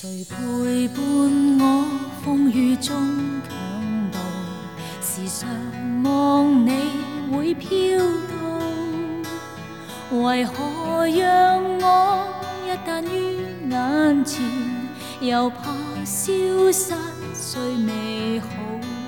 谁陪伴我风雨中强渡？时常望你会飘到，为何让我一旦于眼前，又怕消失最美好？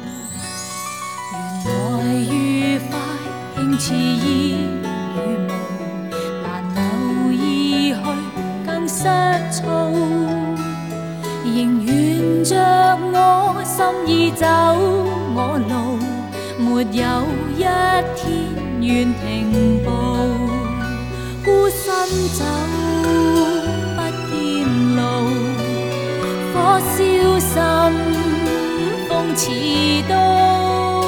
原来愉快轻似烟与雾，难留意去更失措。仍沿着我心意走我路，沒有一天願停步。孤身走不見路，火燒心，風似刀。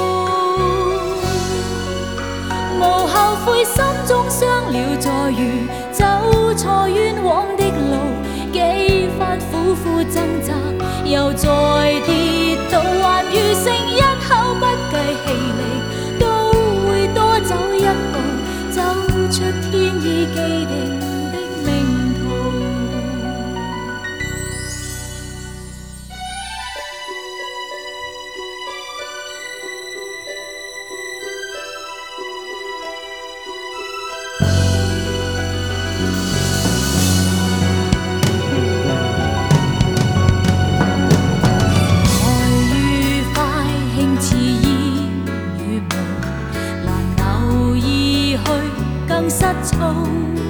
無後悔，心中傷了再遇，走錯冤枉的路，幾番苦苦掙扎，又再跌倒，還餘剩一口不計氣力，都會多走一步，走出天意既定的命途。失措。